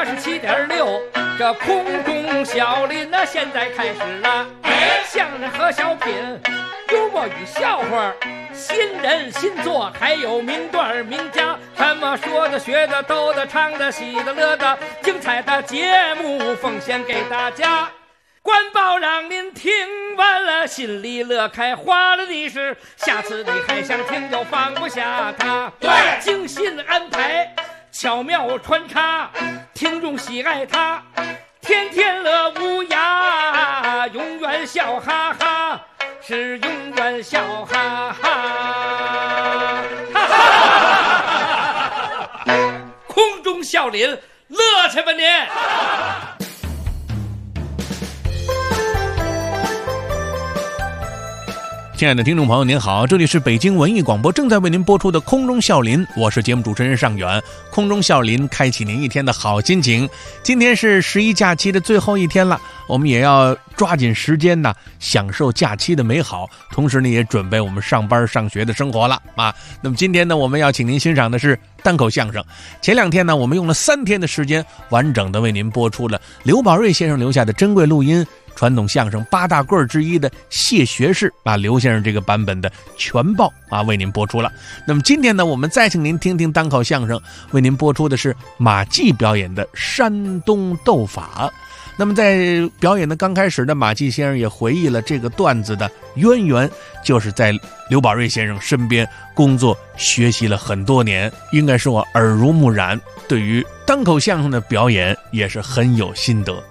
87.6，这空中小林呢，现在开始了。相声和小品，幽默与笑话，新人新作，还有名段名家，什么说的、学的、逗的、唱的、喜的、乐的，精彩的节目奉献给大家。官报让您听完了，心里乐开花了的是，下次你还想听就放不下它。对，精心安排，巧妙穿插，听众喜爱它，天天乐无涯，永远笑哈哈，是永远笑哈哈。哈哈，空中笑林，乐去吧您！ 亲爱的听众朋友您好，这里是北京文艺广播正在为您播出的空中笑林，我是节目主持人尚远。空中笑林开启您一天的好心情。今天是11假期的最后一天了，我们也要抓紧时间呢，享受假期的美好，同时呢也准备我们上班上学的生活了啊。那么今天呢，我们要请您欣赏的是单口相声。前2天呢，我们用了3天的时间，完整的为您播出了刘宝瑞先生留下的珍贵录音，传统相声8大棍之一的谢学士啊，刘先生这个版本的全报啊，为您播出了。那么今天呢，我们再请您听听单口相声，为您播出的是马季表演的山东斗法。那么在表演的刚开始的马季先生也回忆了这个段子的渊源，就是在刘宝瑞先生身边工作学习了很多年，应该说耳濡目染，对于单口相声的表演也是很有心得。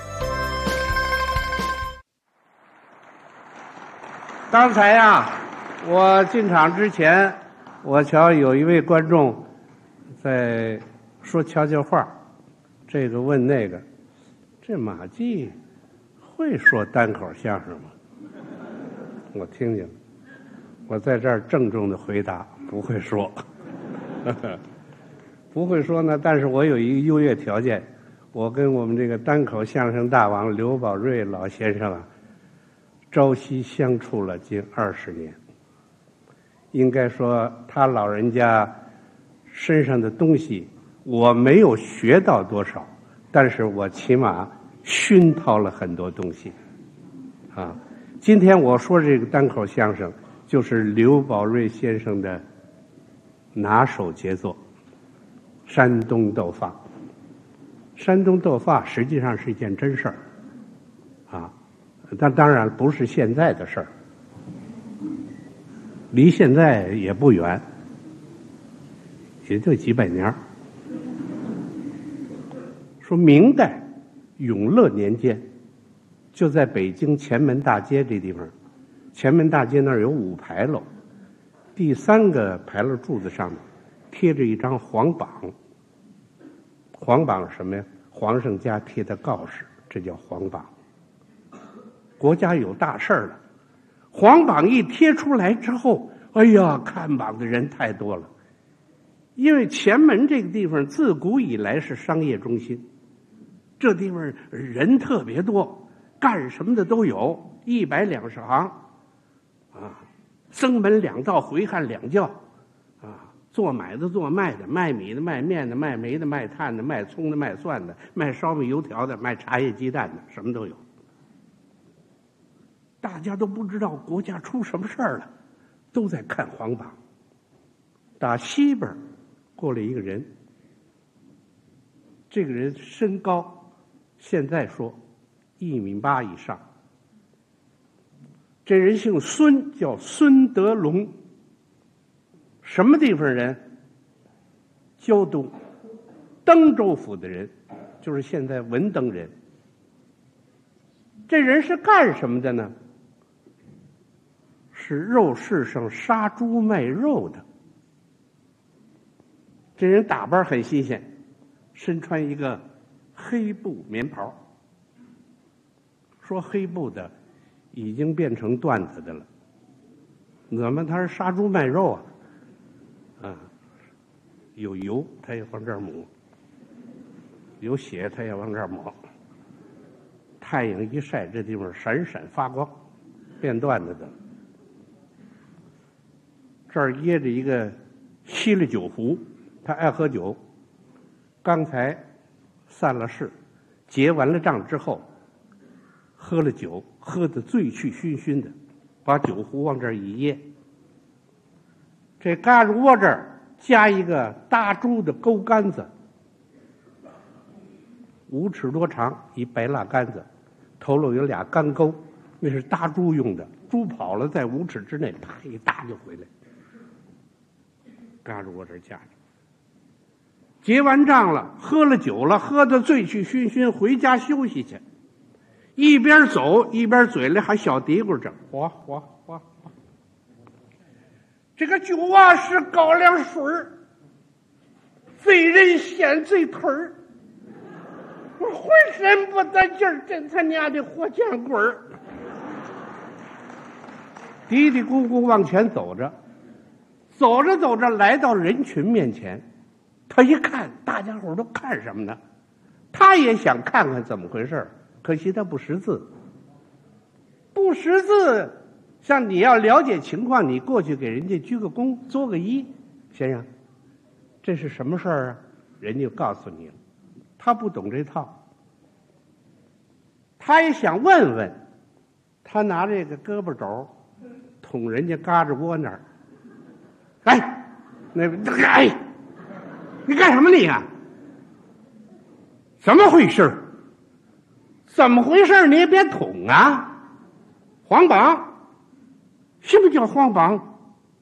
刚才呀，我进场之前，我瞧有一位观众在说悄悄话，这个问那个，这马季会说单口相声吗？我听见了，我在这儿郑重的回答，不会说。不会说呢，但是我有一个优越条件，我跟我们这个单口相声大王刘宝瑞老先生啊，朝夕相处了近20年，应该说他老人家身上的东西我没有学到多少，但是我起码熏陶了很多东西啊。今天我说这个单口相声就是刘宝瑞先生的拿手杰作，山东斗法。山东斗法实际上是一件真事儿啊，但当然不是现在的事儿，离现在也不远，也就几百年。说明代永乐年间，就在北京前门大街这地方，前门大街那儿有5牌楼，第3个牌楼柱子上面贴着一张黄榜。黄榜是什么呀？皇上家贴的告示，这叫黄榜。国家有大事了，黄榜一贴出来之后，哎呀，看榜的人太多了。因为前门这个地方自古以来是商业中心，这地方人特别多，干什么的都有，120行啊，僧门2道，回汉2教啊，做买的做卖的，卖米的卖面的，卖煤的卖炭的，卖葱的卖蒜的，卖烧米油条的，卖茶叶鸡蛋的，什么都有。大家都不知道国家出什么事儿了，都在看黄榜。打西边过来一个人，这个人身高现在说1.8米以上，这人姓孙，叫孙德龙，什么地方人？胶东登州府的人，就是现在文登人。这人是干什么的呢？是肉市上杀猪卖肉的。这人打扮很新鲜，身穿一个黑布棉袍。说黑布的已经变成段子的了，怎么他是杀猪卖肉啊？有油他也往这儿抹，有血他也往这儿抹，太阳一晒这地方闪闪发光，变段子的。这儿掖着一个吸了酒壶，他爱喝酒，刚才散了誓，结完了账之后，喝了酒，喝得醉醺醺醺的，把酒壶往这儿一掖，这嘎吱窝这儿加一个搭猪的钩杆子，5尺多长，一白蜡杆子，头上有俩杆钩，那是搭猪用的。猪跑了，在5尺之内，啪一搭就回来。嘎吱窝这儿架着。结完账了，喝了酒了，喝得醉醺醺醺，回家休息去。一边走一边嘴里还小嘀咕着：“哗哗哗哗，这个酒啊是高粱水儿，醉人先醉腿儿，我浑身不得劲儿，真他娘的活见鬼儿！”嘀嘀咕咕往前走着，走着走着来到人群面前，他一看大家伙都看什么呢？他也想看看怎么回事，可惜他不识字。不识字，像你要了解情况，你过去给人家鞠个躬，作个揖，先生，这是什么事儿啊？人家就告诉你了。他不懂这套，他也想问问，他拿这个胳膊肘捅人家嘎吱窝那儿，哎，哎，你干什么你啊？怎么回事？怎么回事？你也别捅啊！皇榜，什么叫皇榜？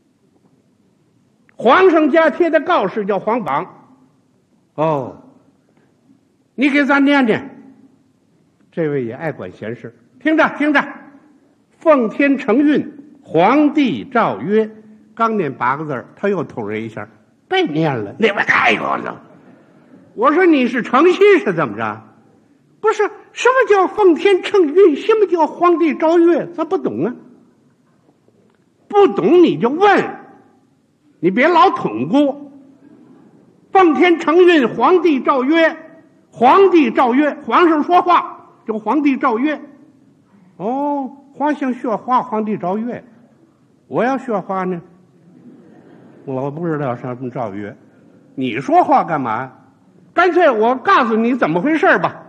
皇上家贴的告示叫皇榜。哦，你给咱念念。这位也爱管闲事，听着听着，奉天承运，皇帝诏曰。刚念8个字，他又捅人一下，别念了。那边哎呦，我说你是诚心是怎么着？不是，什么叫奉天承运？什么叫皇帝诏曰？咱不懂啊。不懂你就问，你别老捅咕。奉天承运，皇帝诏曰，皇帝诏曰，皇上说话就皇帝诏曰。哦，皇上说话，皇帝诏曰。我要说话呢，我不知道什么诏曰。你说话干嘛？干脆我告诉你怎么回事吧。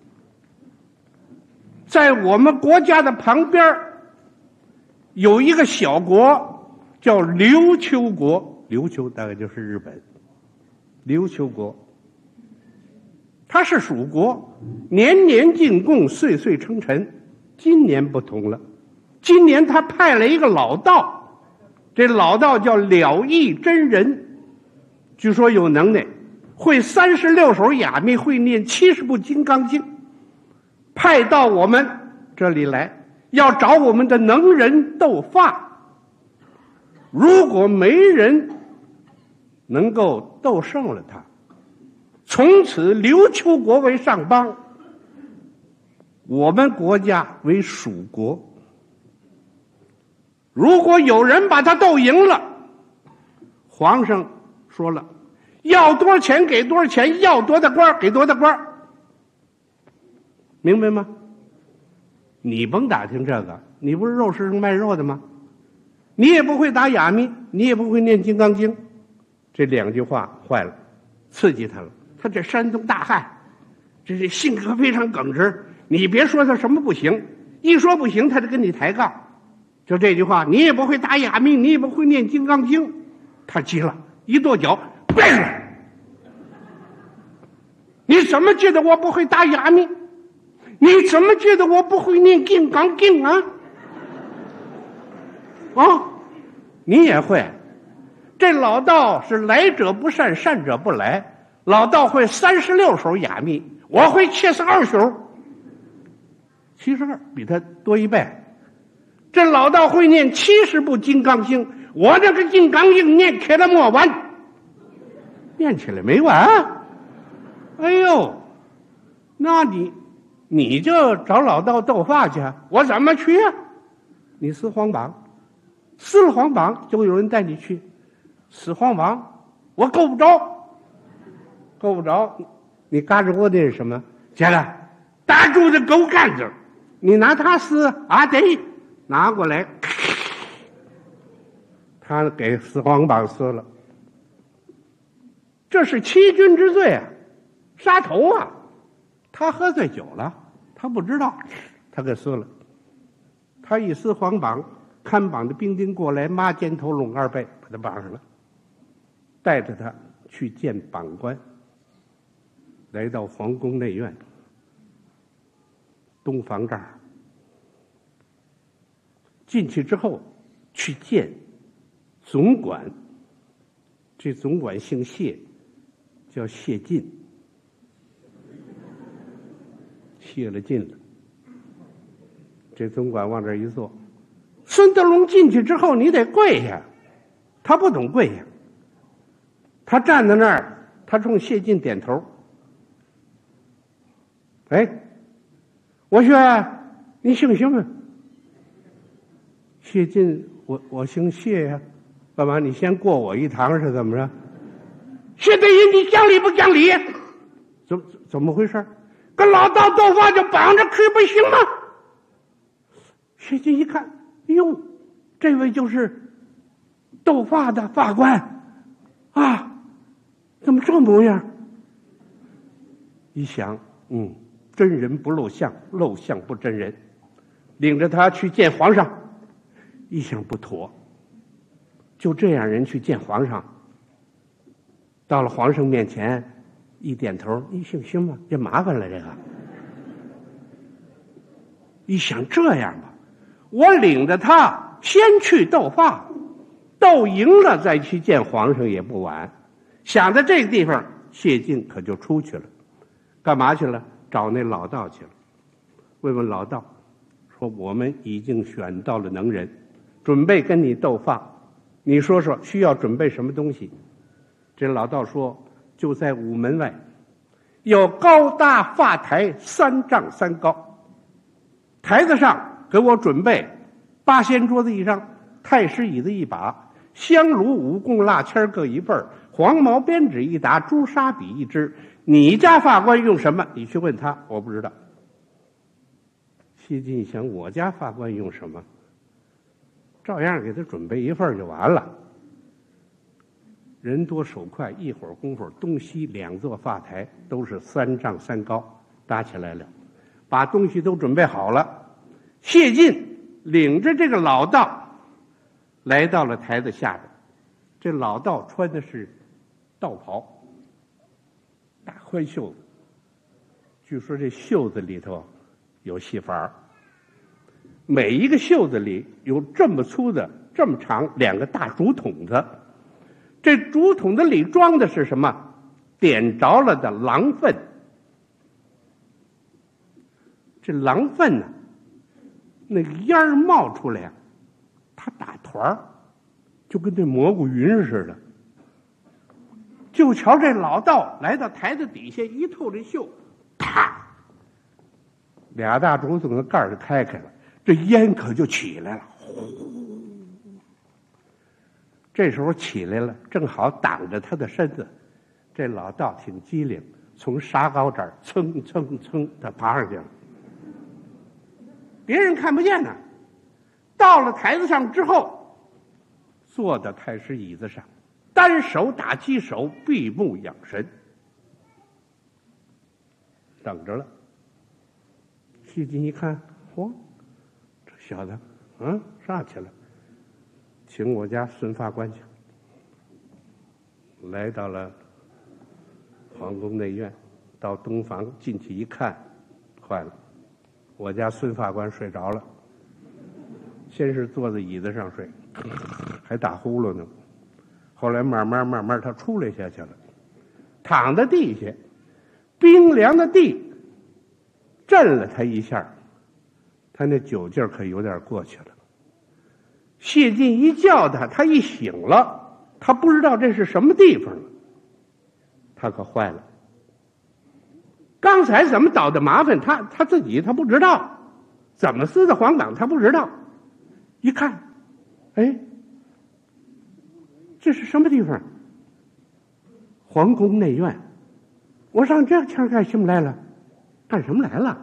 在我们国家的旁边有一个小国叫琉球国，琉球大概就是日本。琉球国它是属国，年年进贡，岁岁称臣。今年不同了，今年他派了一个老道，这老道叫了义真人，据说有能耐，会36首雅密，会念70部金刚经，派到我们这里来，要找我们的能人斗法。如果没人能够斗胜了他，从此琉球国为上邦，我们国家为属国。如果有人把他斗赢了，皇上说了，要多少钱给多少钱，要多大官给多大官，明白吗？你甭打听这个，你不是肉市上卖肉的吗？你也不会打哑谜，你也不会念金刚经，这2句话坏了，刺激他了。他这山东大汉，这是性格非常耿直，你别说他什么不行，一说不行他就跟你抬杠。就这句话，你也不会打哑谜，你也不会念金刚经，他急了，一跺脚，背了。你怎么觉得我不会打哑谜？你怎么觉得我不会念金刚经啊？哦，你也会。这老道是来者不善，善者不来。老道会36首雅密，我会72首，72比他多1倍。这老道会念70部金刚经，我这个金刚经念起来没完，念起来没完。哎呦，那你就找老道斗法去，我怎么去啊？你撕黄榜，撕了黄榜就有人带你去。撕黄榜我够不着，够不着，你嘎吱窝的是什么？接着打住的狗干子，你拿它撕啊，得拿过来，他给撕黄榜撕了，这是欺君之罪啊，杀头啊！ 他喝醉酒了，他不知道，他给撕了。他一撕黄榜，看榜的兵丁过来，抹肩头拢二背，把他绑上了，带着他去见榜官。来到皇宫内院，东房这儿，进去之后去见总管。这总管姓谢，叫谢晋，谢了劲了。这总管往这一坐，孙德龙进去之后，你得跪下。他不懂跪下，他站在那儿，他冲谢晋点头。哎，我说你姓什么？谢晋，我姓谢呀。干嘛？你先过我一堂是怎么着？谢德云，你讲理不讲理？怎么回事？跟老道斗法就绑着去不行吗？谢晋一看，哎呦，这位就是斗法的法官啊，怎么这模样？一想，真人不露相，露相不真人，领着他去见皇上。一想不妥，就这样人去见皇上，到了皇上面前一点头，你姓什么？这麻烦了，这个。一想这样吧，我领着他先去斗法，斗赢了再去见皇上也不晚。想到这个地方，谢晋可就出去了。干嘛去了？找那老道去了。问问老道，说我们已经选到了能人，准备跟你斗法，你说说需要准备什么东西？这老道说，就在午门外有高大法台3丈3高，台子上给我准备8仙桌子一张，太师椅子一把，香炉5供蜡签各一份，黄毛编纸一沓，朱砂笔一支。你家法官用什么？你去问他，我不知道。谢晋想，我家法官用什么？照样给他准备一份就完了。人多手快，一会儿功夫，东西2座法台都是3丈3高搭起来了，把东西都准备好了。谢晋领着这个老道来到了台子下边，这老道穿的是道袍，大宽袖子，据说这袖子里头有戏法，每一个袖子里有这么粗的这么长2个大竹筒子，这竹筒子里装的是什么？点着了的狼粪。这狼粪呢，那个烟冒出来呀，它打团就跟这蘑菇云似的。就瞧这老道来到台子底下一透这袖，啪，2大竹筒的盖儿就开了，这烟可就起来了。这时候起来了，正好挡着他的身子。这老道挺机灵，从沙高这儿蹭蹭蹭他爬上去了，别人看不见呢。到了台子上之后，坐到太师椅子上，单手打鸡手，闭目养神，等着了。谢晋一看，嚯，这小子，上去了，请我家孙法官去。来到了皇宫内院，到东房进去一看，坏了，我家孙法官睡着了。先是坐在椅子上睡，还打呼噜呢。后来慢慢他出来下去了，躺在地下，冰凉的地震了他一下，他那酒劲儿可有点过去了。谢晋一叫他，他一醒了，他不知道这是什么地方了，他可坏了。刚才怎么倒的麻烦，他自己他不知道，怎么撕的黄榜他不知道。一看，哎，这是什么地方？皇宫内院。我上这前干什么来了？干什么来了？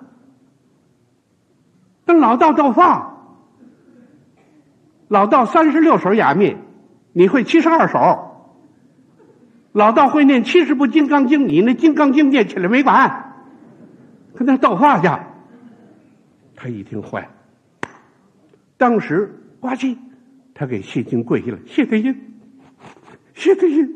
跟老道斗法。老道36手哑密，你会72手。老道会念70部金刚经，你那金刚经念起来没管。 跟那斗法去。他一听坏了，当时呱唧，他给谢晋跪下了，谢德英，谢德英，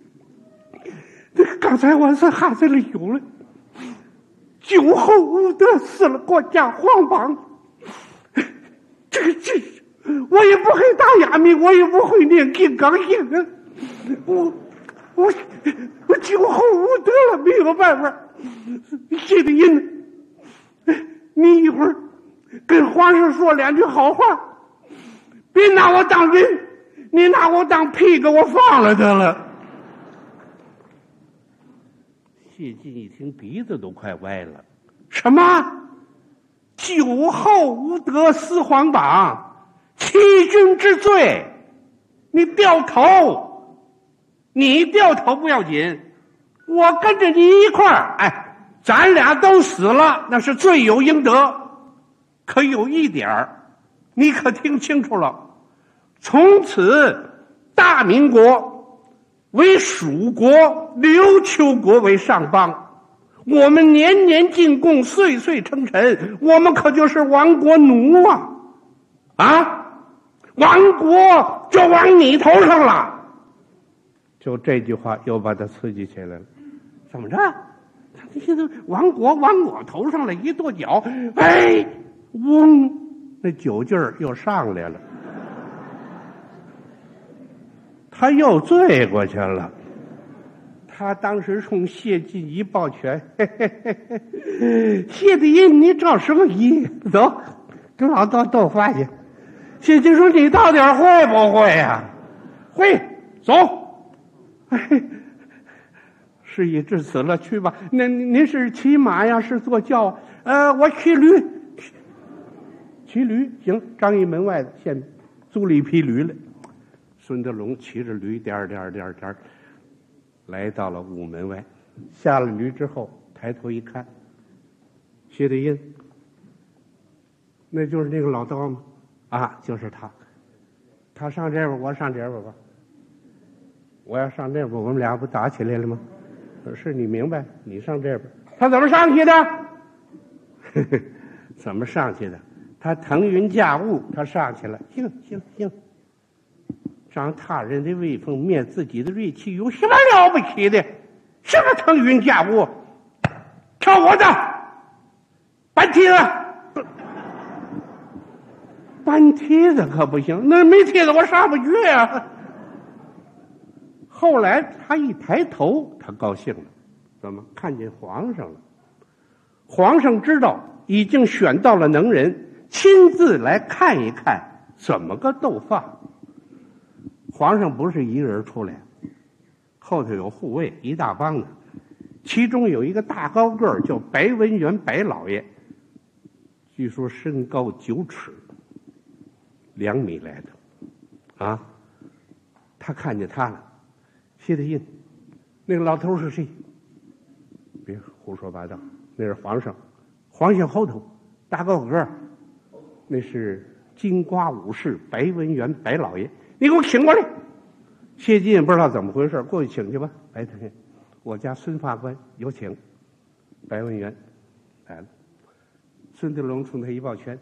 刚才我是喊在了有了，酒后无德，死了国家皇榜。这我也不会打哑谜，我也不会念金刚经啊，我酒后无德了，没有办法。谢德英，你一会儿跟皇上说两句好话，别拿我当人，你拿我当屁给我放了得了。谢晋一听鼻子都快歪了，什么酒后无德司皇榜，欺君之罪，你掉头，你掉头不要紧，我跟着你一块儿，哎，咱俩都死了，那是罪有应得。可有一点你可听清楚了，从此大明国为蜀国，琉球国为上邦，我们年年进贡，岁岁称臣，我们可就是亡国奴啊！亡国就往你头上了。就这句话又把他刺激起来了。怎么着？他现在亡国往我头上了，一跺脚，哎，嗡，那酒劲儿又上来了，他又醉过去了。他当时冲谢晋一抱拳，嘿嘿嘿嘿，谢德英，你着什么急？走，跟老道斗法去。谢晋说：“你到底会不会呀？”会，走。哎，事已至此了，去吧。您是骑马呀，是坐轿？我骑驴。骑驴行，张掖门外现租了一匹驴来。孙德龙骑着驴颠来到了午门外，下了驴之后，抬头一看，谢德英，那就是那个老道吗？啊，就是他。他上这边，我上这边吧。我要上这边，我们俩不打起来了吗？是你明白，你上这边。他怎么上去的？怎么上去的？他腾云驾雾，他上去了。行，长他人的威风，灭自己的锐气，有什么了不起的？什么腾云驾雾？跳我的，搬梯子，搬梯子可不行，那没梯子我上不去啊。后来他一抬头，他高兴了，怎么看见皇上了？皇上知道已经选到了能人，亲自来看一看怎么个斗法。皇上不是一个人出来，后头有护卫一大帮的，其中有一个大高个儿叫白文元白老爷，据说身高9尺，2米来的啊。他看见他了，谢德英，那个老头是谁？别胡说八道，那是皇上。皇上后头大高个儿，那是金瓜武士白文元白老爷，你给我请过来。谢晋也不知道怎么回事，过去请去吧。白太监，我家孙法官有请。白文元来了，孙德龙冲他一抱拳，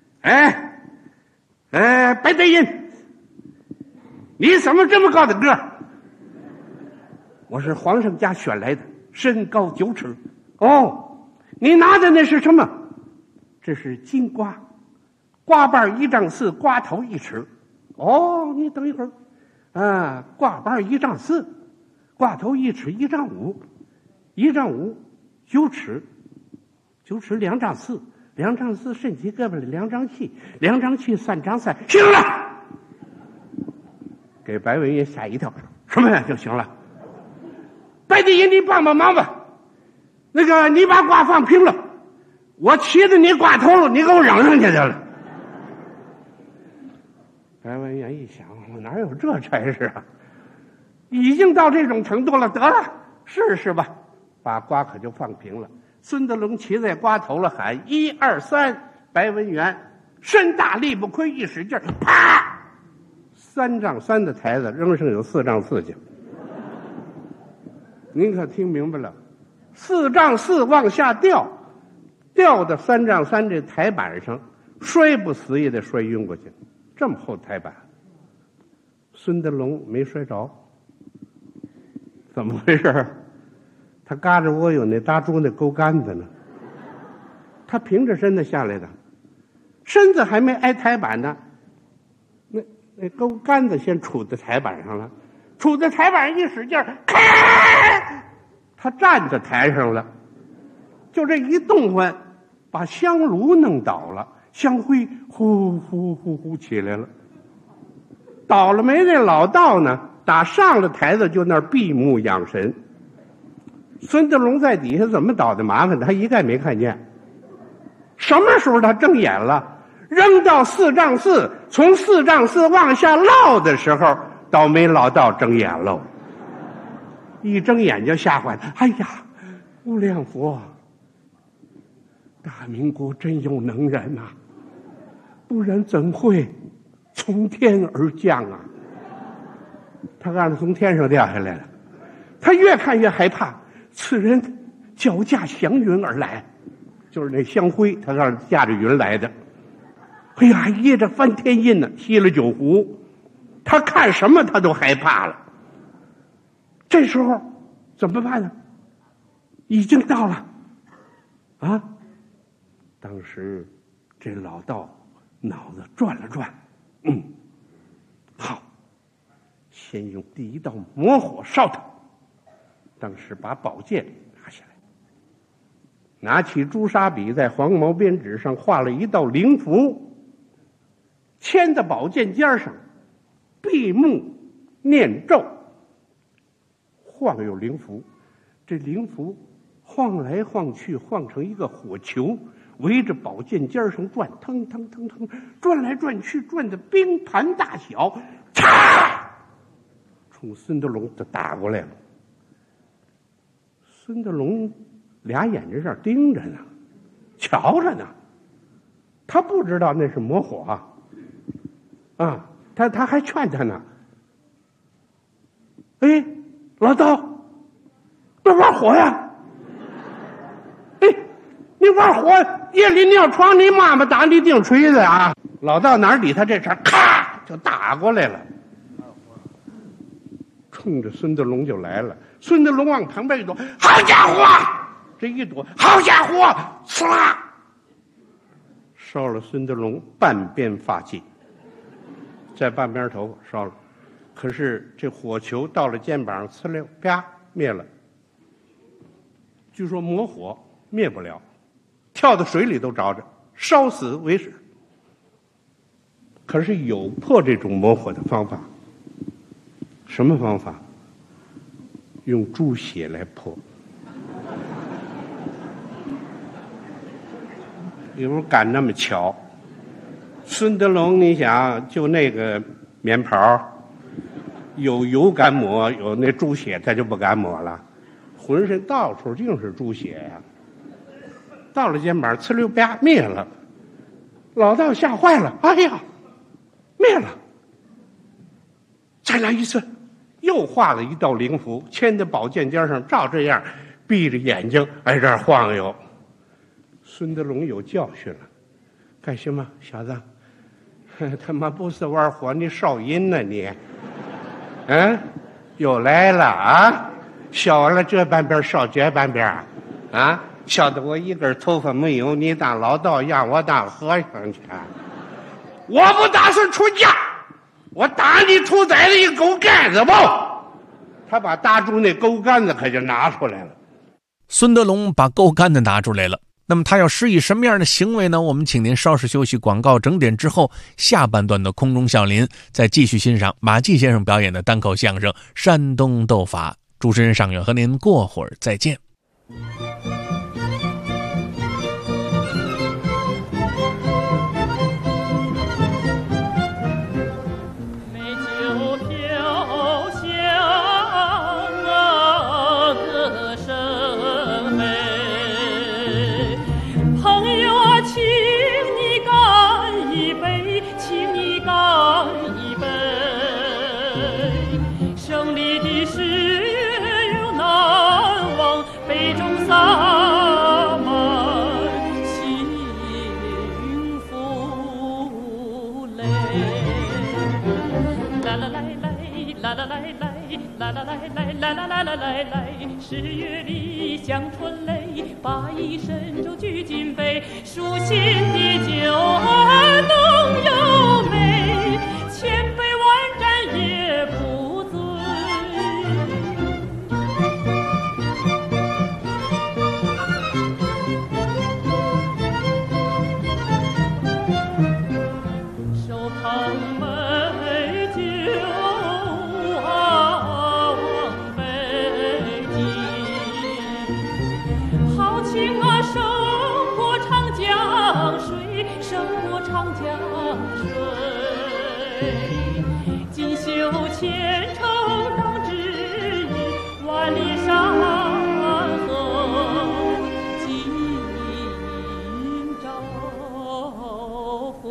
白太监，你怎么这么高的个儿？我是皇上家选来的，身高9尺。哦，你拿的那是什么？这是金瓜，瓜瓣1丈4，瓜头1尺。哦，你等一会儿，瓜瓣1丈4，瓜头1尺，1丈5，1丈5，9尺，9尺2丈4，2丈4伸起胳膊来，2丈7，2丈7，3丈3，行了。给白文元吓一跳，什么呀就行了？白大爷，你帮帮忙吧。那个，你把瓜放平了，我骑着你瓜头了，你给我扔上去了。白文元一想，我哪有这差事啊？已经到这种程度了，得了，试试吧。把瓜可就放平了。孙德龙骑在瓜头了，喊1、2、3。白文元身大力不亏，一使劲，啪！3丈3的台子扔上有4丈4去。您可听明白了？4丈4往下掉， 掉到3丈3这台板上，摔不死也得摔晕过去。这么厚台板，孙德龙没摔着，怎么回事？他嘎着窝有那搭猪那钩杆子呢，他平着身子下来的，身子还没挨台板呢，那钩杆子先杵在台板上了，杵在台板上一使劲，咔，他站在台上了，就这一动换，把香炉弄倒了，香灰呼呼呼呼起来了。倒了霉那老道呢，打上了台子就那儿闭目养神。孙德龙在底下怎么倒的麻烦，他一概没看见。什么时候他睁眼了？扔到4丈4，从4丈4往下落的时候，倒霉老道睁眼喽。一睁眼就吓坏了，哎呀，无量佛，大明国真有能人啊，不然怎会从天而降啊？他让他从天上掉下来了，他越看越害怕。此人脚驾祥云而来，就是那香灰，他让驾着云来的。哎呀，掖着翻天印呢，吸了9壶，他看什么他都害怕了。这时候怎么办呢？已经到了啊！当时这老道脑子转了转，好，先用第一道魔火烧他。当时把宝剑拿下来，拿起朱砂笔在黄毛边纸上画了一道灵符，牵在宝剑尖上，闭目念咒，晃悠灵符。这灵符晃来晃去，晃成一个火球，围着宝剑尖上转，腾腾腾腾，转来转去，转的冰盘大小，嚓，冲孙德龙就打过来了。孙德龙俩眼睛上盯着呢，瞧着呢，他不知道那是魔火啊，他还劝他呢。哎，老道，别玩火呀！哎，你玩火，夜里尿床，你妈妈打你钉锤子啊！老道哪理他这茬，咔就打过来了，冲着孙德龙就来了。孙德龙往旁边一躲，好家伙！这一躲，好家伙！呲啦，烧了孙德龙半边发髻，在半边头发烧了。可是这火球到了肩膀，呲溜啪灭了。据说魔火灭不了，跳到水里都着着，烧死为止。可是有破这种魔火的方法。什么方法？用猪血来破。比如赶那么巧，孙德龙你想就那个棉袍，有油敢抹，有那猪血他就不敢抹了，浑身到处尽是猪血呀。到了肩膀，呲溜啪灭了。老道吓坏了，哎呀，灭了！再来一次。又画了一道灵符，牵在宝剑尖上，照这样闭着眼睛挨这儿晃悠。孙德龙有教训了，干什么，小子？他妈不是玩火，你烧阴呢你？又来了啊！烧完了这半边，烧这半边啊！烧得我一根头发没有，你当老道，让我当和尚去？我不打算出家。我打你屠宰的一钩杆子吧！他把搭住那钩杆子可就拿出来了。 孙德龙把钩杆子拿出来了，那么他要施以什么样的行为呢？我们请您稍事休息，广告整点之后，下半段的空中笑林再继续欣赏马季先生表演的单口相声《山东斗法》。主持人尚远和您过会儿再见。 北中撒满来来来来来来来来来来，10月里香春雷，把一身舟举金杯，舒心的酒儿浓又美，千杯万盏也不醉。手捧美酒啊，往北京，豪情啊，胜过长江水，胜过长江水。锦绣前程当指引，万里山河尽朝晖。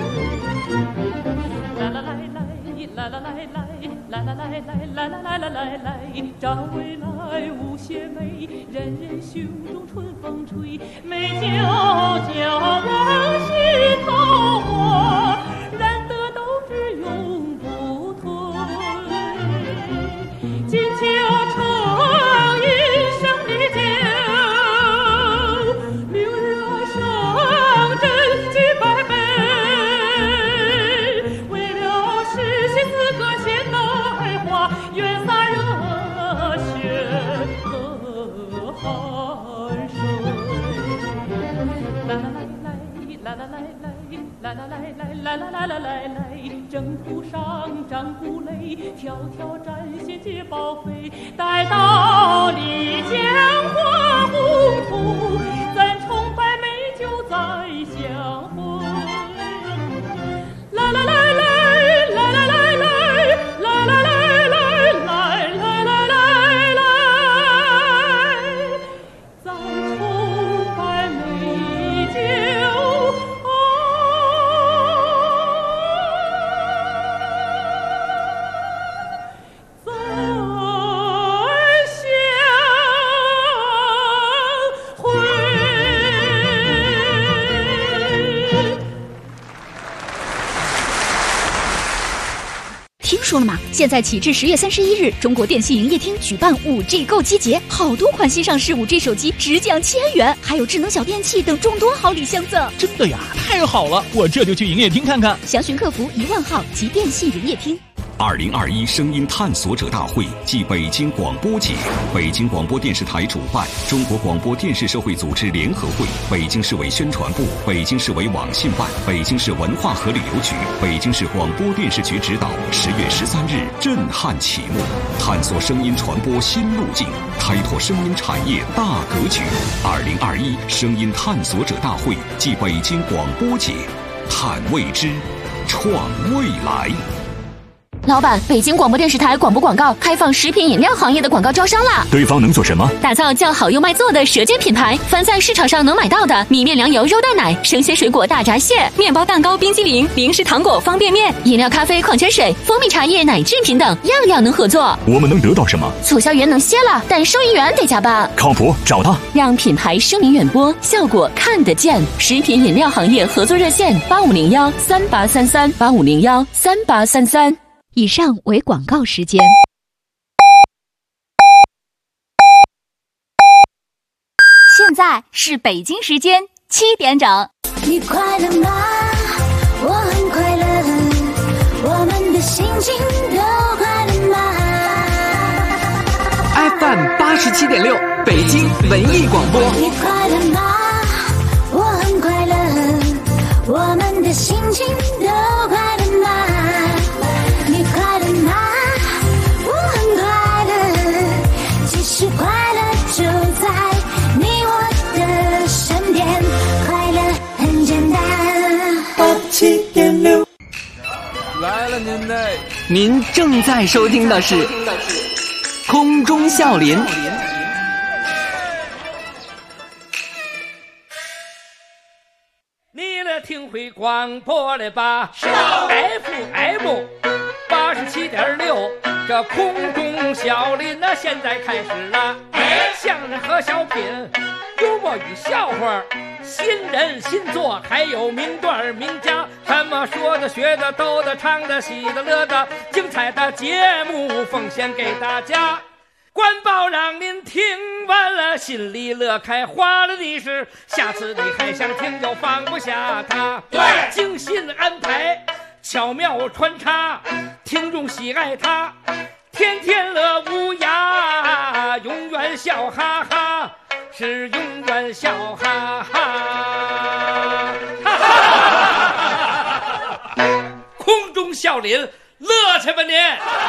来来来来来来来来来来来来来来来来来，站未来无邪美，人人胸中春风吹，美酒浇往事桃花，燃得斗志永不退。金秋成一生的酒，明日上阵举百杯。为了实现4个现代化，愿洒热血和汗水。来来来来来来来来来来来来来来来来，征途上张鼓擂，条条战线皆报废。待到丽江花红土，咱崇拜美酒再相会。来来来来来来来来来来来来来来来来，咱崇拜美酒再相会。 听说了吗？现在起至10月31日，中国电信营业厅举办5G 购机节，好多款新上市5G 手机直降1000元，还有智能小电器等众多好礼相赠。 真的呀，太好了！我这就去营业厅看看。 详询客服10000号及电信营业厅。 2021声音探索者大会暨北京广播节，北京广播电视台主办，中国广播电视社会组织联合会、北京市委宣传部、北京市委网信办、北京市文化和旅游局、北京市广播电视局指导，10月13日震撼启幕，探索声音传播新路径，开拓声音产业大格局。2021声音探索者大会暨北京广播节，探未知，创未来。 老板，北京广播电视台广播广告开放食品饮料行业的广告招商啦！ 对方能做什么？ 打造叫好又卖座的舌尖品牌，凡在市场上能买到的米面粮油肉蛋奶、生鲜水果大闸蟹、面包蛋糕冰激凌、零食糖果方便面、饮料咖啡矿泉水、蜂蜜茶叶奶制品等，样样能合作。 我们能得到什么？ 促销员能歇了，但收银员得加班。 靠谱，找他。 让品牌声名远播，效果看得见。食品饮料行业合作热线8501383385013833。以上为广告时间。现在是北京时间7点整。 你快乐吗？我很快乐，我们的心情都快乐吗？ FM 87.6，北京文艺广播。 你快乐吗？我很快乐，我们的心情都快乐吗？你快乐吗？我很快乐，其实快乐就在你我的身边，快乐很简单。87.6， 来了您嘞！您正在收听的是空中笑林。 你来听会广播了吧？是 FM 87.6，这空中笑林现在开始了。 相声和小品，幽默与笑话，新人新作，还有名段名家，什么说的、学的、逗的、唱的、喜的、乐的，精彩的节目奉献给大家。官报让您听完了，心里乐开花了的是，下次你还想听就放不下它。对，精心安排，巧妙穿插，听众喜爱它，天天乐无涯，永远笑哈哈，是永远笑哈哈。空中笑林，乐去吧您！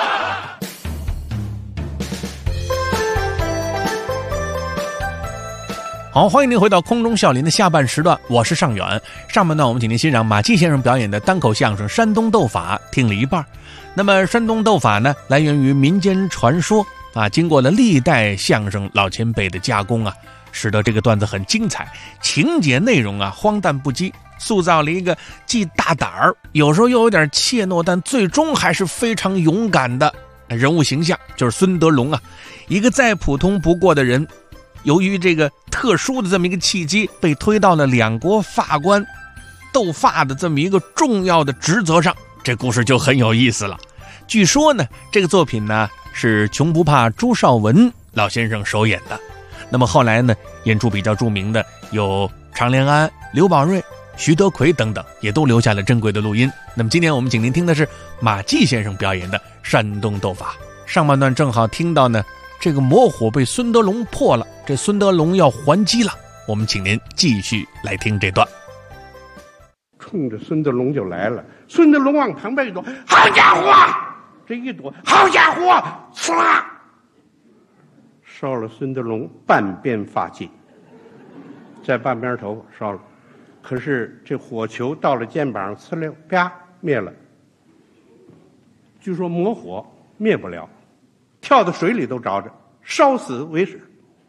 好，欢迎您回到空中笑林的下半时段，我是尚远。上半段我们请您欣赏马季先生表演的单口相声《山东斗法》，听了一半。那么山东斗法呢，来源于民间传说啊，经过了历代相声老前辈的加工啊，使得这个段子很精彩，情节内容啊荒诞不羁，塑造了一个既大胆儿，有时候又有点怯懦，但最终还是非常勇敢的人物形象，就是孙德龙啊，一个再普通不过的人。由于这个特殊的这么一个契机，被推到了两国法官斗法的这么一个重要的职责上，这故事就很有意思了。据说呢，这个作品呢是穷不怕朱绍文老先生首演的。那么后来呢，演出比较著名的有常连安、刘宝瑞、徐德奎等等，也都留下了珍贵的录音。那么今天我们请您听的是马季先生表演的山东斗法。上半段正好听到呢，这个魔火被孙德龙破了，这孙德龙要还击了。我们请您继续来听这段。 冲着孙德龙就来了，孙德龙往旁边一躲，好家伙！这一躲，好家伙！唰，烧了孙德龙半边发髻，在半边头发烧了。可是这火球到了肩膀，呲溜啪灭了。据说魔火灭不了，跳到水里都着着，烧死为止。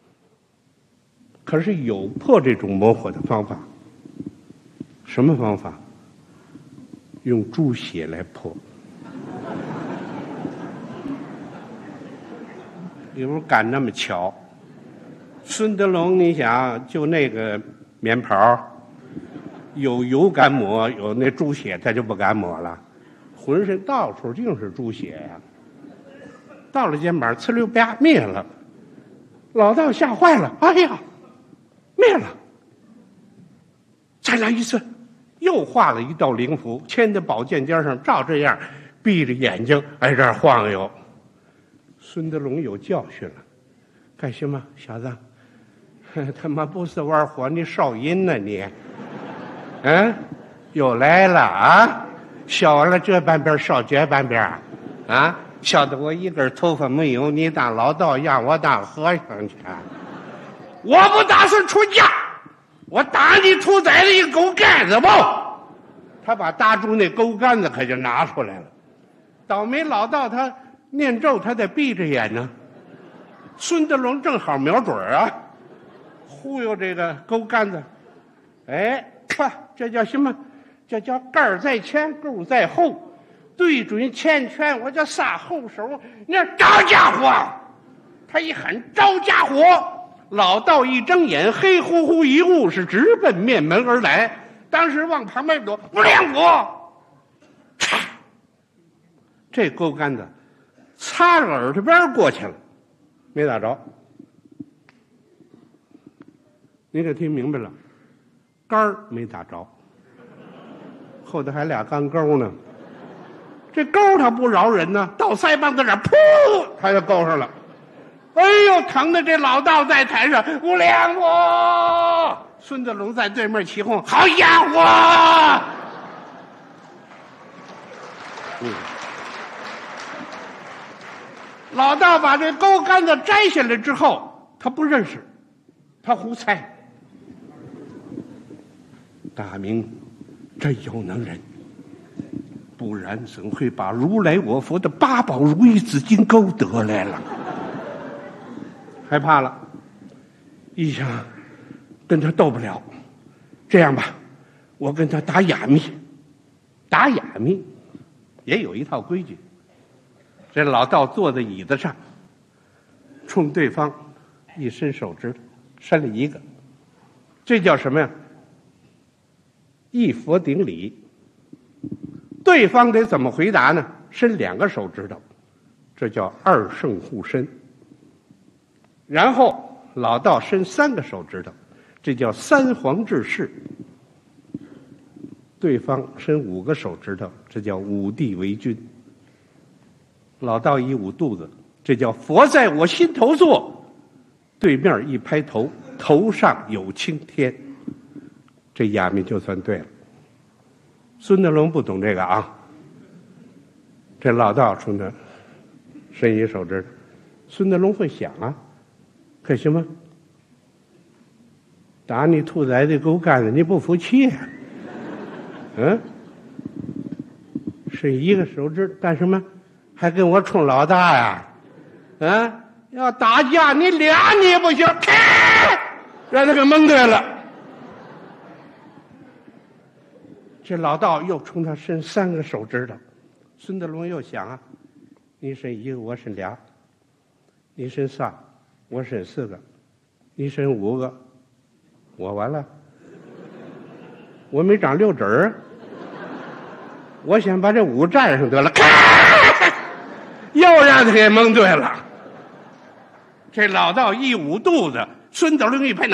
可是有破这种魔火的方法，什么方法？用猪血来破。比如赶那么巧，孙德龙，你想就那个棉袍，有油敢抹，有那猪血他就不敢抹了，浑身到处尽是猪血呀。到了肩膀，呲溜啪灭了。老道吓坏了，哎呀，灭了！再来一次，又画了一道灵符，牵在宝剑尖上，照这样，闭着眼睛挨这儿晃悠。孙德龙有教训了，干什么，小子？他妈不是玩火，你烧阴呢你？嗯，又来了啊！烧完了这半边，烧这半边啊！晓得我一根头发没有，你当老道让我当和尚去？我不打算出家，我打你屠宰的一狗杆子不？他把搭住那狗杆子可就拿出来了。倒霉老道他念咒，他得闭着眼呢。孙德龙正好瞄准啊，忽悠这个狗杆子。哎，这叫什么？这叫杆在前，钩在后。对准前拳，我就撒后手，你说招家伙！他一喊招家伙，老道一睁眼，黑乎乎一物是直奔面门而来。当时往旁边躲，不亮我！这钩杆子擦着耳朵边过去了，没打着。你可听明白了？杆儿没打着，后头还俩钢钩呢。这钩它不饶人呢，到腮帮子这儿，噗，他就勾上了。哎呦，疼的这老道在台上，不亮我！孙德龙在对面起哄，好家伙！老道把这钩杆子摘下来之后，他不认识，他胡猜。大明真有能人。不然怎会把如来我佛的八宝如意紫金钩得来了？害怕了，一想跟他斗不了，这样吧，我跟他打哑谜。打哑谜也有一套规矩。这老道坐在椅子上，冲对方一伸手指头，伸了一个，这叫什么呀？一佛顶礼。对方得怎么回答呢？伸2个手指头，这叫二圣互伸。然后老道伸3个手指头，这叫三皇治世。对方伸5个手指头，这叫五帝为君。老道一捂肚子，这叫佛在我心头坐。对面一拍头，头上有青天。这哑谜就算对了。孙德龙不懂这个啊，这老道冲他伸一手指，孙德龙会想啊，可行吗？打你兔崽子狗干的，你不服气啊？伸一个手指干什么？还跟我冲老大呀？要打架你俩你也不行，让他给蒙对了。这老道又冲他伸3个手指头，孙德龙又想啊，你伸1个，我伸2，你伸3，我伸4个，你伸5个，我完了，我没长6指儿，我先把这5占上得了，又让他给蒙对了。这老道一捂肚子，孙德龙一拍呢，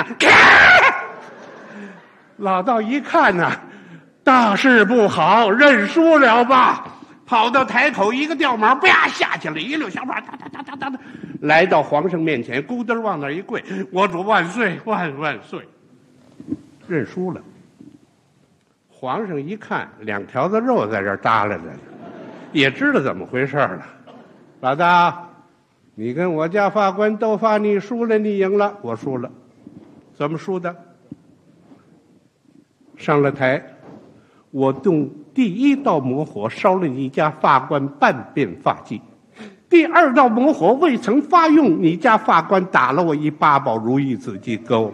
老道一看呢，大事不好，认输了吧，跑到台口一个掉毛，啪下去了，一溜小跑，哒哒哒哒哒哒，来到皇上面前，咕噔往那一跪，我主万岁万万岁，认输了。皇上一看2条子肉在这儿耷拉着，也知道怎么回事了。老大，你跟我家法官斗法，你输了，你赢了，我输了。怎么输的？上了台，我用第1道魔火烧了你家法官半边发髻，第2道魔火未曾发用，你家法官打了我一8宝如意紫金钩。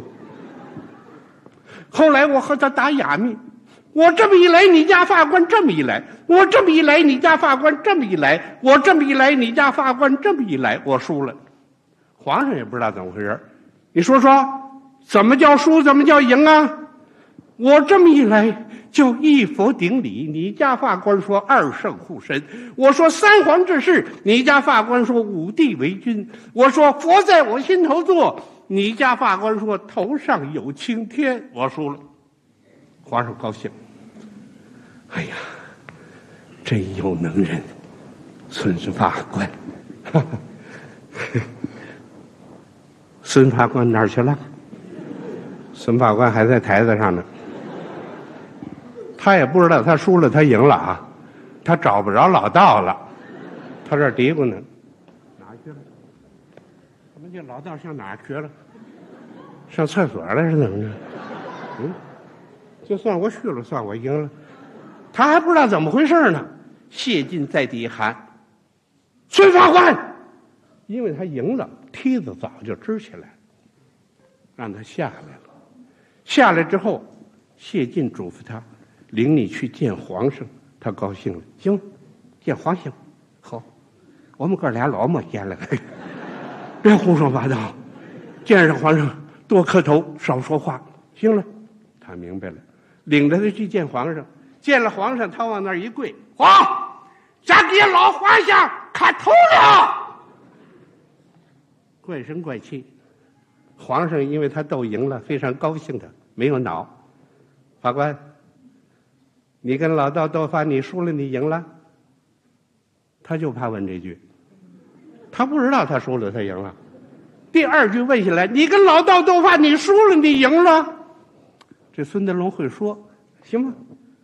后来我和他打哑谜，我这么一来，你家法官这么一来，我这么一来，你家法官这么一来，我这么一来，你家法官这么一来，我输了。皇上也不知道怎么回事，你说说，怎么叫输，怎么叫赢啊？我这么一来就一佛顶礼，你家法官说二圣互伸，我说三皇治世，你家法官说五帝为君，我说佛在我心头坐，你家法官说头上有青天，我输了。皇上高兴，哎呀，真有能人，孙法官。孙法官哪儿去了？孙法官还在台子上呢。他也不知道他输了他赢了啊，他找不着老道了，他这嘀咕呢，哪儿去了？怎么这老道上哪儿去了？上厕所了是怎么着？就算我虚了，算我赢了，他还不知道怎么回事呢。谢晋在底喊：“孙法官！”因为他赢了，梯子早就支起来，让他下来了。下来之后，谢晋嘱咐他。领你去见皇上，他高兴了。行，见皇上，好，我们哥俩老没见了，别胡说八道。见上皇上多磕头，少说话。行了，他明白了，领着他去见皇上。见了皇上，他往那儿一跪，咱给老皇上磕头了。怪声怪气。皇上因为他斗赢了，非常高兴的，没有恼。法官。你跟老道斗法，你输了，你赢了。他就怕问这句，他不知道他输了，他赢了。第二句问下来，你跟老道斗法，你输了，你赢了。这孙德龙会说，行吗？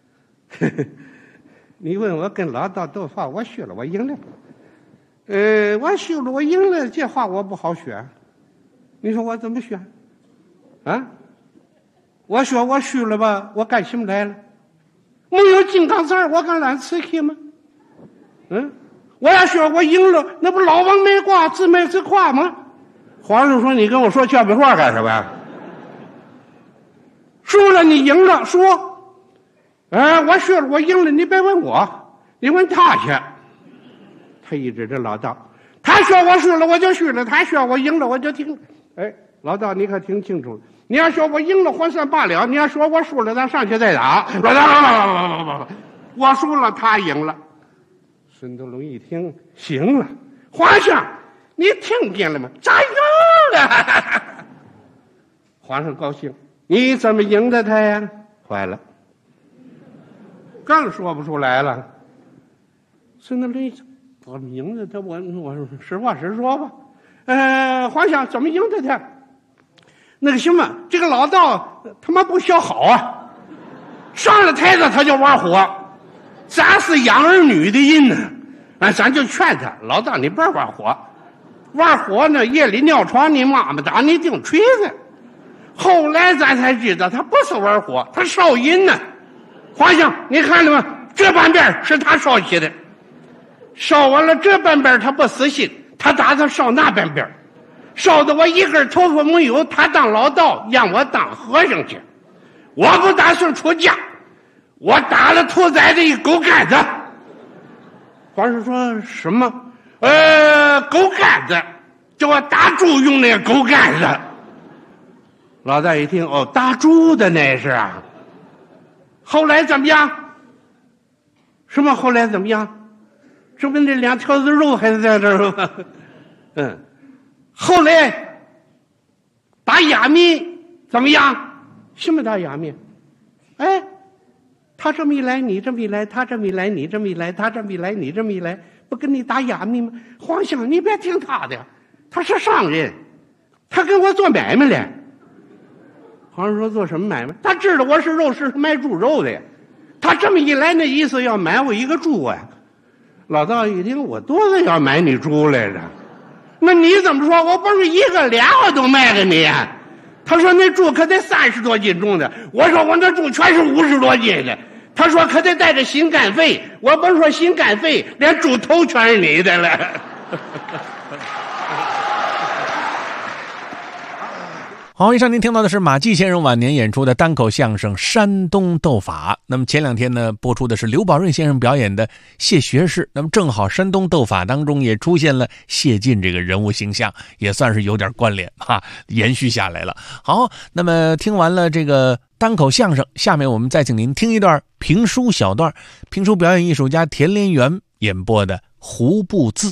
你问我跟老道斗法，我输了，我赢了。我输了，我赢了，这话我不好选。你说我怎么选？啊？我说我输了吧，我干什么来了？没有金刚钻，我敢揽瓷器吗？我要说我赢了，那不老王没挂，自卖自夸吗？皇上说：“你跟我说俏皮话干什么？输了你赢了，说，我输了，我赢了，你别问我，你问他去。”他一指着老道，他说我输了，我就输了；他说我赢了，我就听了。 哎，老道你可听清楚，你要说我赢了还算罢了，你要说我输了咱上去再打。我输了他赢了。孙德龙一听，行了，皇上你听见了吗？咱赢了。皇上高兴，你怎么赢的他呀？坏了，更说不出来了。孙德龙我赢的他，我实话实说吧。皇上怎么赢的他？那个什么，这个老道他妈不学好啊，上了台子他就玩火。咱是养儿女的人呢，咱就劝他，老道你别玩火，玩火呢夜里尿床你妈妈打你钉锤子。后来咱才知道他不是玩火，他烧银呢。皇上你看了吗？这半边是他烧起的，烧完了这半边他不死心，他打算烧那半边，烧的我一根头发没有，他当老道让我当和尚去。我不打算出家，我打了屠宰的一狗杆子。皇上说什么？狗杆子，叫我打猪用那个狗杆子。老大一听，哦，打猪的那是啊。后来怎么样？什么后来怎么样？这不那2条子肉还是在这儿吗？后来打哑谜怎么样？什么打哑谜？哎，他这么一来，你这么一来，他这么一来，你这么一来，他这么一来，你这么一来，不跟你打哑谜吗？皇上，你别听他的，他是商人，他跟我做买卖嘞。皇上说做什么买卖？他知道我是肉市卖猪肉的呀。他这么一来，那意思要买我一个猪啊。老道一听，我多少要买你猪来着？那你怎么说？我不是一个俩我都卖给你啊？他说那猪可得30多斤重的。我说我那猪全是50多斤的。他说可得带着心肝肺。我甭说心肝肺，连猪头全是你的了。 好，以上您听到的是马季先生晚年演出的单口相声《山东斗法》。那么前2天呢，播出的是刘宝瑞先生表演的谢学士。那么正好《山东斗法》当中也出现了谢晋这个人物形象，也算是有点关联哈，延续下来了。好，那么听完了这个单口相声，下面我们再请您听一段评书小段，评书表演艺术家田连元演播的《胡布字》。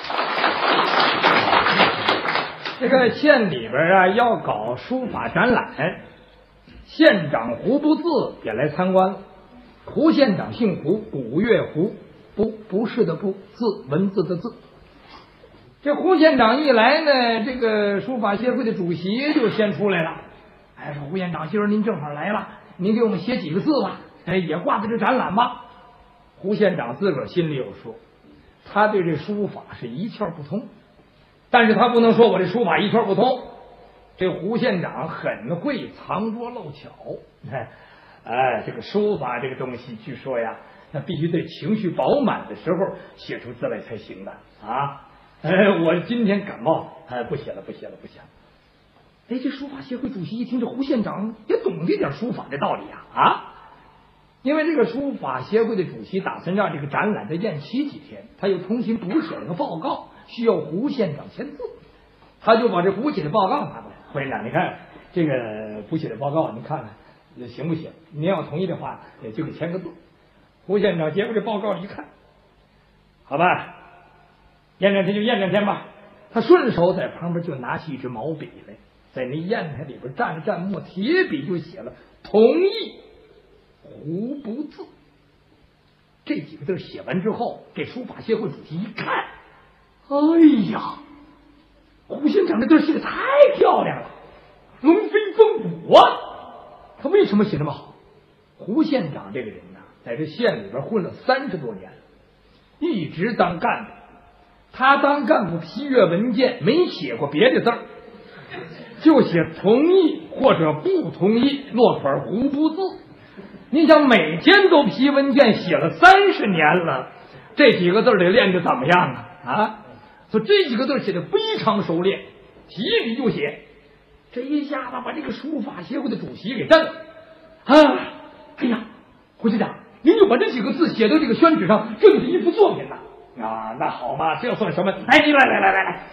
这个县里边啊要搞书法展览，县长胡不字也来参观了。胡县长姓胡，古月胡，不是的不，字文字的字。这胡县长一来呢，这个书法协会的主席就先出来了。哎，说胡县长，今儿您正好来了，您给我们写几个字吧，也挂在这展览吧。胡县长自个儿心里有数，他对这书法是一窍不通。但是他不能说我这书法一窍不通，这胡县长很会藏拙漏巧。这个书法这个东西，据说呀，那必须对情绪饱满的时候写出字来才行的啊。我今天感冒，不写了。哎，这书法协会主席一听，这胡县长也懂这点书法的道理啊。因为这个书法协会的主席打算让这个展览再延期几天，他又重新补写了个报告，需要胡县长签字。他就把这补写的报告拿过来，胡县长，你看这个补写的报告，你看看行不行？您要同意的话，就给签个字。胡县长接过这报告一看，好吧，验证天就验证天吧。他顺手在旁边就拿起一支毛笔来，在那砚台里边蘸了蘸墨，铁笔就写了同意胡不字。这几个字写完之后，这书法协会主席一看，哎呀，胡县长这字写的太漂亮了，龙飞凤舞啊！他为什么写那么好？胡县长这个人呢，在这县里边混了30多年了，一直当干部。他当干部批阅文件，没写过别的字儿，就写同意或者不同意，落款胡不字。你想每天都批文件，写了30年了，这几个字得练得怎么样啊？所以这几个字写得非常熟练，提笔就写。这一下子把这个书法协会的主席给震了哎呀，胡县长，您就把这几个字写到这个宣纸上，这就是一幅作品呐！那好嘛，这算什么？哎，你来，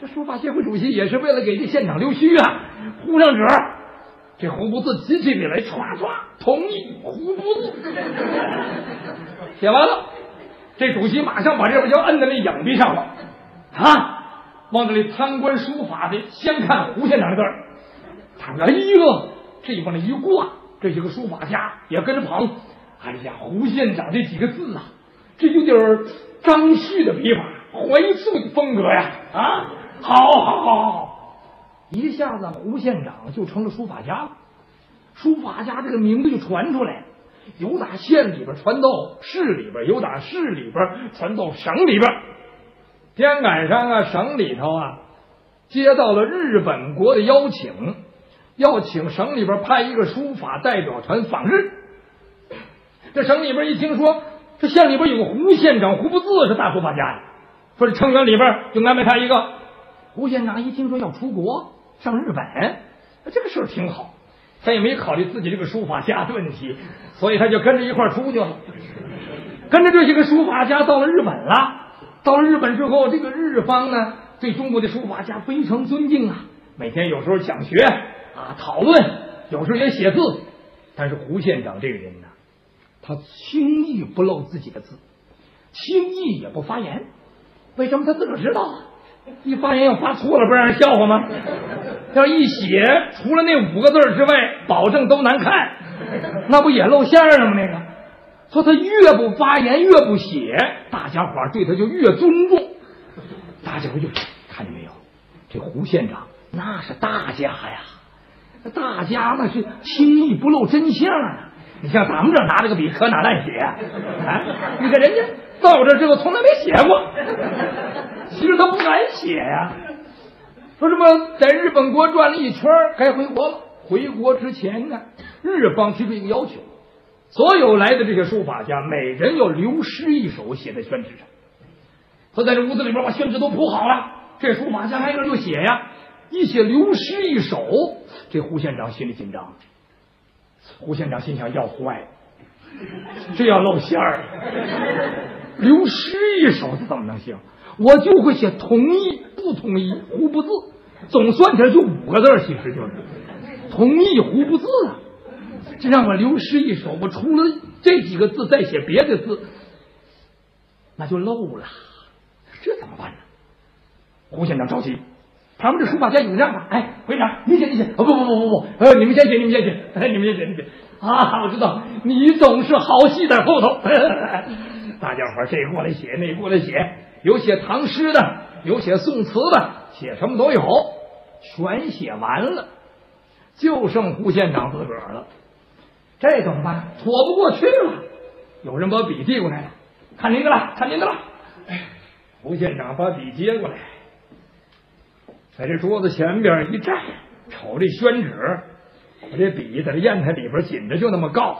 这书法协会主席也是为了给这现场留须啊，糊上纸。这胡不字提起笔来，唰唰，同意胡不字。写完了，这主席马上把这边就摁在那影壁上了，啊，往那里参观书法的先看胡县长的字儿。他说：“哎呦，这往那一挂，这些个书法家也跟着捧。哎呀，胡县长这几个字啊，这有点张旭的笔法，怀素的风格呀！啊，好。”一下子胡县长就成了书法家了，书法家这个名字就传出来，由打县里边传到市里边，由打市里边传到省里边。天赶上啊，省里头啊接到了日本国的邀请，要请省里边派一个书法代表团访日。这省里边一听说这县里边有个胡县长胡不字是大书法家呀，说这成员里边就安排他一个。胡县长一听说要出国上日本，这个事儿挺好，他也没考虑自己这个书法家的问题，所以他就跟着一块儿出去了。跟着这些个书法家到了日本了。到了日本之后，这个日方呢对中国的书法家非常尊敬啊，每天有时候讲学啊讨论，有时候也写字。但是胡县长这个人呢，他轻易不露自己的字，轻易也不发言。为什么？他自个儿知道啊，一发言要发错了，不让人笑话吗？要一写除了那5个字之外，保证都难看，那不也露馅了吗？那个，说他越不发言，越不写，大家伙对他就越尊重。大家伙就看见没有，这胡县长那是大家呀，大家那是轻易不露真相啊。你像咱们这拿这个笔可哪乱写啊？你看人家到这之后从来没写过，其实他不敢写呀。说什么在日本国转了一圈该回国了，回国之前呢，日方提出一个要求，所有来的这些书法家每人要留诗一首写在宣纸上。他在这屋子里边把宣纸都铺好了，这书法家挨个就写呀，一写留诗一首，这胡县长心里紧张。胡县长心想，要坏，这要露馅儿，留诗一首这怎么能行？我就会写同意不同意胡不字，总算起来就5个字，其实就是同意胡不字啊。这让我留诗一首，我除了这几个字再写别的字，那就漏了，这怎么办呢？胡县长着急，旁边这书法家有让吧？哎，会长，你写，不，你们先写，你们先写啊！我知道你总是好戏在后头。大家伙这过来写，那过来写，有写唐诗的，有写宋词的，写什么都有，全写完了，就剩胡县长自个儿了。这怎么办？躲不过去了。有人把笔递过来了，看您的了。胡县长把笔接过来，在这桌子前边一站，瞅这宣纸，我这笔在这砚台里边紧着就那么告，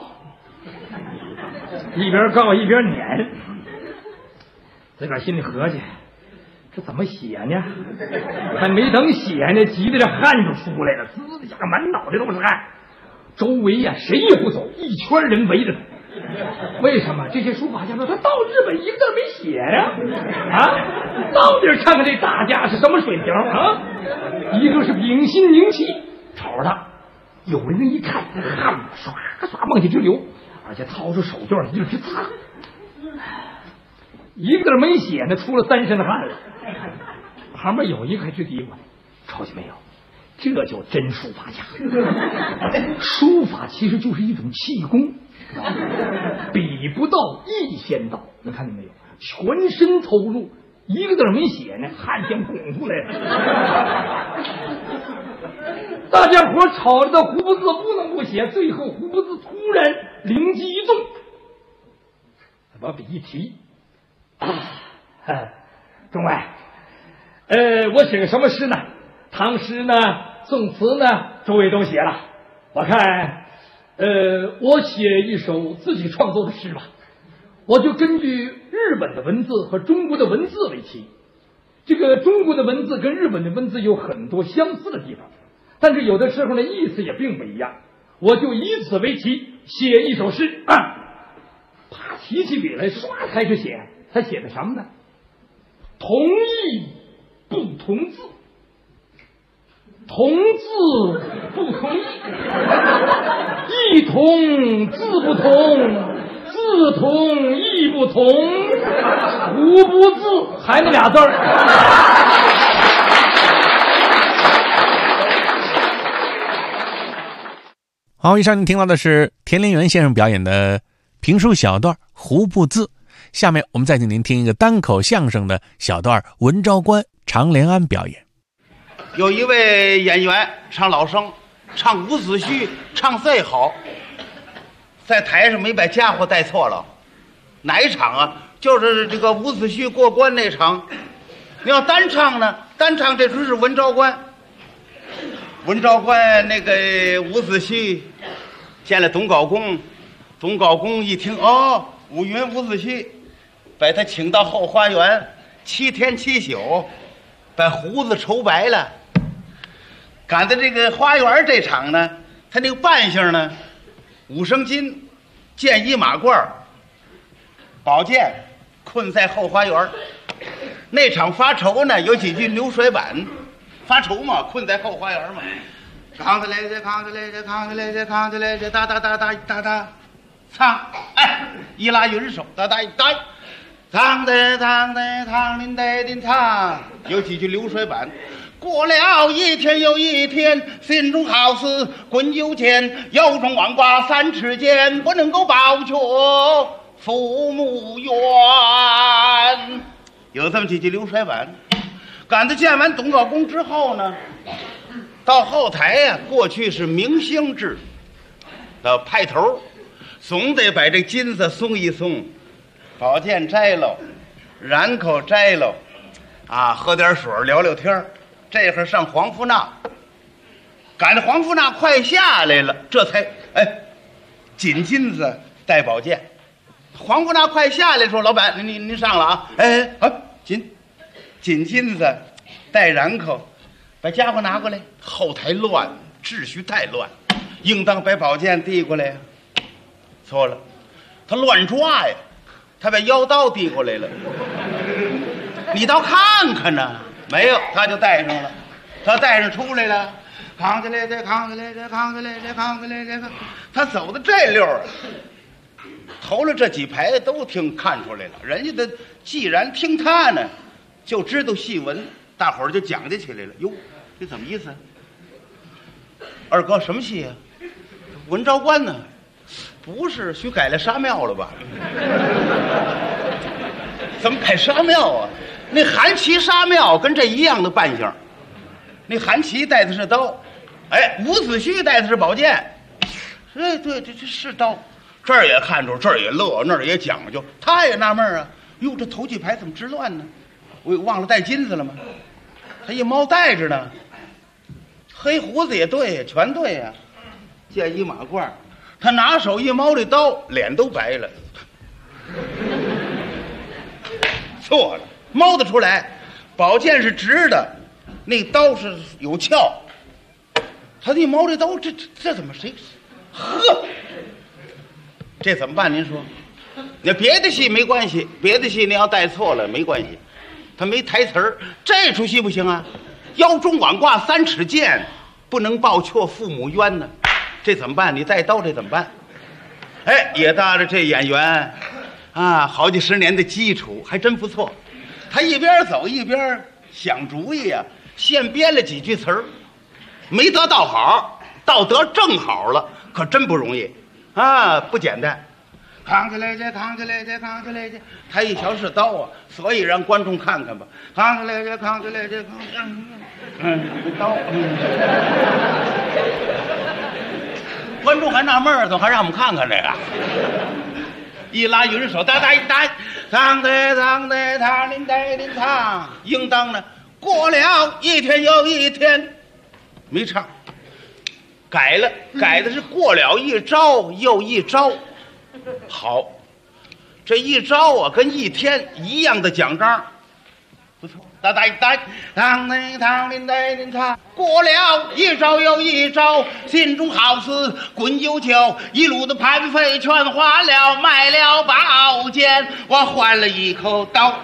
一边告一边撵，自个儿心里合计，这怎么写呢？还没等写呢，急得这汗就出来了，滋的下满脑袋都是汗。周围呀谁也不走，一圈人围着他。为什么？这些书法家说他到日本一个字没写呀？到底看看这大家是什么水平啊？一个是屏心凝气，瞅着他，有人一看汗唰唰往下直流，而且掏出手绢一直擦，一个字没写呢，出了3身的汗了。旁边有一个还直嘀咕，瞅见没有？这叫真书法家。书法其实就是一种气功，笔不到意先到，你看见没有？全身投入，一个字没写呢，汗先拱出来了。大家伙吵着的胡不字不能不写，最后胡不字突然灵机一动，把笔一提，众位，我写个什么诗呢？唐诗呢，宋词呢，诸位都写了。我看，我写一首自己创作的诗吧。我就根据日本的文字和中国的文字为题。这个中国的文字跟日本的文字有很多相似的地方，但是有的时候呢，意思也并不一样。我就以此为题写一首诗啊。啪，提起笔来，唰开始写。他写的什么呢？同意不同字。 同字不同义，义同字不同，字同义不同，胡不字还那俩字儿。 好，以上您听到的是田连元先生表演的评书小段《胡不字》。下面我们再请您听一个单口相声的小段文昭关常连安表演。 有一位演员唱老生，唱伍子胥唱最好，在台上没把家伙带错了。哪一场啊？就是这个伍子胥过关那场。你要单唱呢，单唱这出是文昭关。文昭关那个伍子胥见了董皋公，董皋公一听，哦，五云伍子胥，把他请到后花园，7天7宿，把胡子愁白了。赶在这个花园这场呢，他那个扮相呢，5升金，剑衣马褂，宝剑困在后花园。那场发愁呢，有几句流水板，发愁嘛，困在后花园嘛。扛起来这，扛起来这，扛起来这，扛起来这，哒哒哒哒哒哒，唱，哎，一拉云手，哒哒一哒，唱的唱的唱林的林唱，有几句流水板。过了一天又一天，心中好似滚油钱，腰中网挂3尺剑，不能够保全父母冤。有这么几句流水板。赶着见完董皋公之后呢，到后台呀，过去是明星制，到派头，总得把这金子松一松，宝剑摘喽，髯口摘喽，啊，喝点水聊聊天。这会儿上黄福那，赶着黄福那快下来了，这才紧金子带宝剑。黄福那快下来说：“老板，您上了啊！紧金子带髯口，把家伙拿过来。后台乱，秩序太乱，应当把宝剑递过来呀。错了，他乱抓呀，他把腰刀递过来了。你倒看看呢。”没有，他就带上了，他带上出来了，扛起来这，扛起来这，扛起来这，扛起来这个，他走的这溜儿，头了这几排都看出来了。人家的既然听他呢，就知道戏文，大伙儿就讲究起来了。哟，这怎么意思？二哥什么戏啊？文昭关呢？不是，许改了沙庙了吧？怎么改沙庙啊？那韩琦杀庙跟这一样的扮相，那韩琦带的是刀，伍子胥带的是宝剑，对，这是刀，这儿也看出，这儿也乐，那儿也讲究。他也纳闷啊，哟，这头几排怎么直乱呢？我忘了带金子了吗？他一猫带着呢，黑胡子也对，全对呀，剑衣马褂，他拿手一猫这刀，脸都白了，错了。猫得出来，宝剑是直的，那刀是有鞘。他一猫这刀，这怎么谁？呵，这怎么办？您说，那别的戏没关系，别的戏你要带错了没关系，他没台词儿。这出戏不行啊，腰中网挂3尺剑，不能报却父母冤呢。这怎么办？你带刀这怎么办？也搭着这演员啊，好几10年的基础，还真不错。他一边走一边想主意啊，现编了几句词儿，没得到好，倒得正好了，可真不容易啊，不简单。扛起来这，扛起来这，扛起来这，他一瞧是刀啊，所以让观众看看吧。扛起来这，扛起来这，扛起来刀。观众还纳闷儿，怎么还让我们看看这个？一拉云手，哒哒一哒，当的当的当林带林唱，应当呢。过了一天又一天，没唱，改了，改的是过了一朝又一朝。好，这一朝啊，跟一天一样的奖章，不错。哒哒一哒，当的当林带林唱。过了一朝又一朝，心中好似滚油酒，一路的盘费全花了，卖了宝剑，我换了一口刀。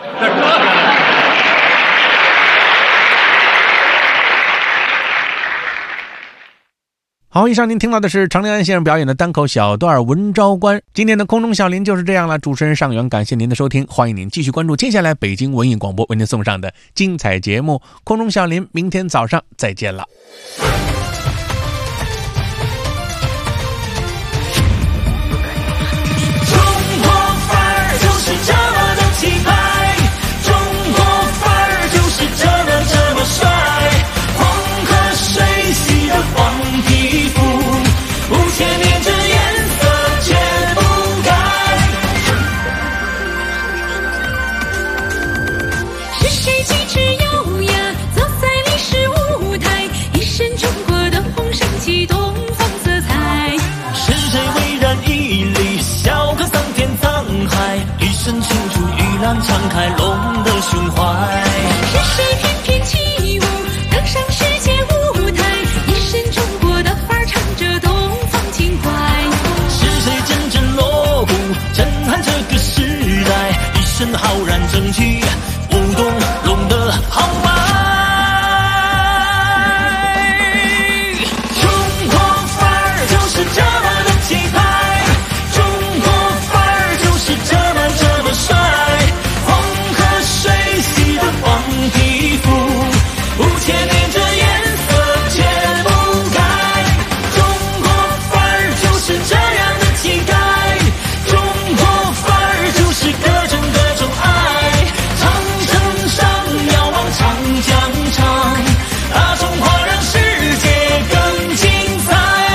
好，以上您听到的是常连安先生表演的单口小段《文昭关》。今天的空中小林就是这样了，主持人尚元，感谢您的收听，欢迎您继续关注接下来北京文艺广播为您送上的精彩节目。空中小林，明天早上再见了。 中国范儿就是这么的气派，中国范儿就是这么帅，黄河水洗的黄皮肤，5000年这颜色全不改。是谁举止优雅走在历史舞台，一身中国的红升起东方色彩。是谁巍然屹立笑个桑田沧海，一身青出于蓝敞开龙的胸怀。是谁翩翩起舞登上世界舞台，一身中国的范儿唱着东方情怀。是谁阵阵锣鼓震撼这个时代，一身浩然正气舞动龙的豪迈。中国范儿就是这么的气派，中国范儿就是这么帅，黄河水洗的黄皮肤，5000年这颜色全不改。中国范儿就是这样的气概，中国范儿就是各种爱。长城上遥望长江长，大中华让世界更精彩。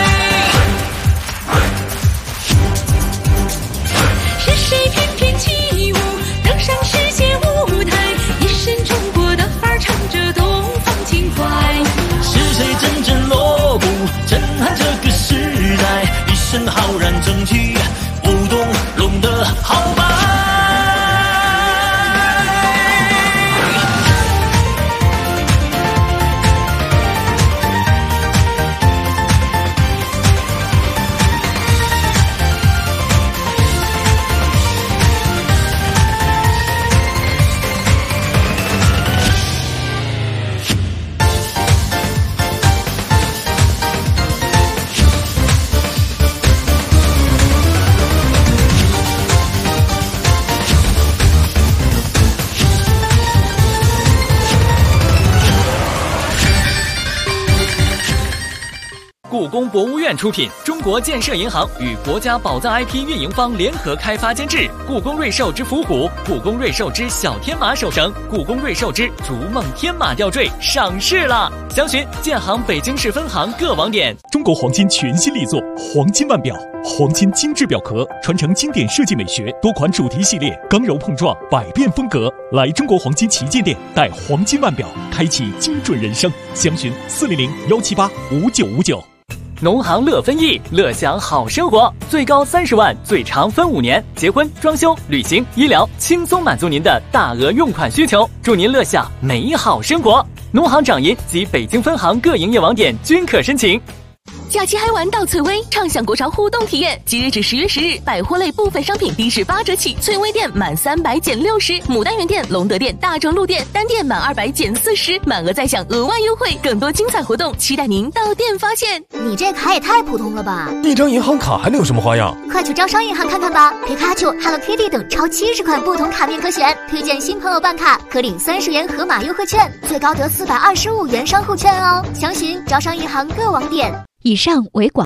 是谁翩翩起舞登上世界舞台，一身中国的范儿唱着东方情怀。是谁阵阵锣鼓震撼这个时代，一身浩然正气舞动龙的豪迈。 故宫博物院出品，中国建设银行与国家宝藏 IP 运营方联合开发监制。故宫瑞兽之伏虎、故宫瑞兽之小天马手绳、故宫瑞兽之逐梦天马吊坠上市了，详询建行北京市分行各网点。 中国黄金全新力作黄金腕表，黄金精致表壳，传承经典设计美学，多款主题系列，刚柔碰撞，百变风格。来中国黄金旗舰店，带黄金腕表，开启精准人生。详询400-178-5959。 农行乐分益，乐享好生活，最高30万，最长分5年，结婚、装修、旅行、医疗，轻松满足您的大额用款需求，祝您乐享美好生活。农行掌银及北京分行各营业网点均可申请。 假期嗨玩到翠微，畅享国潮互动体验。即日至10月10日，百货类部分商品低至8折起，翠微店满300减60%，牡丹园店、龙德店、大成路店单店满200减40%，满额再享额外优惠。更多精彩活动，期待您到店发现。 你这卡也太普通了吧！ 一张银行卡还能有什么花样？ 快去招商银行看看吧！皮卡丘、Hello Kitty 等超70款不同卡面可选，推荐新朋友办卡可领30元盒马优惠券，最高得425元商户券哦。详询招商银行各网点。 以上为广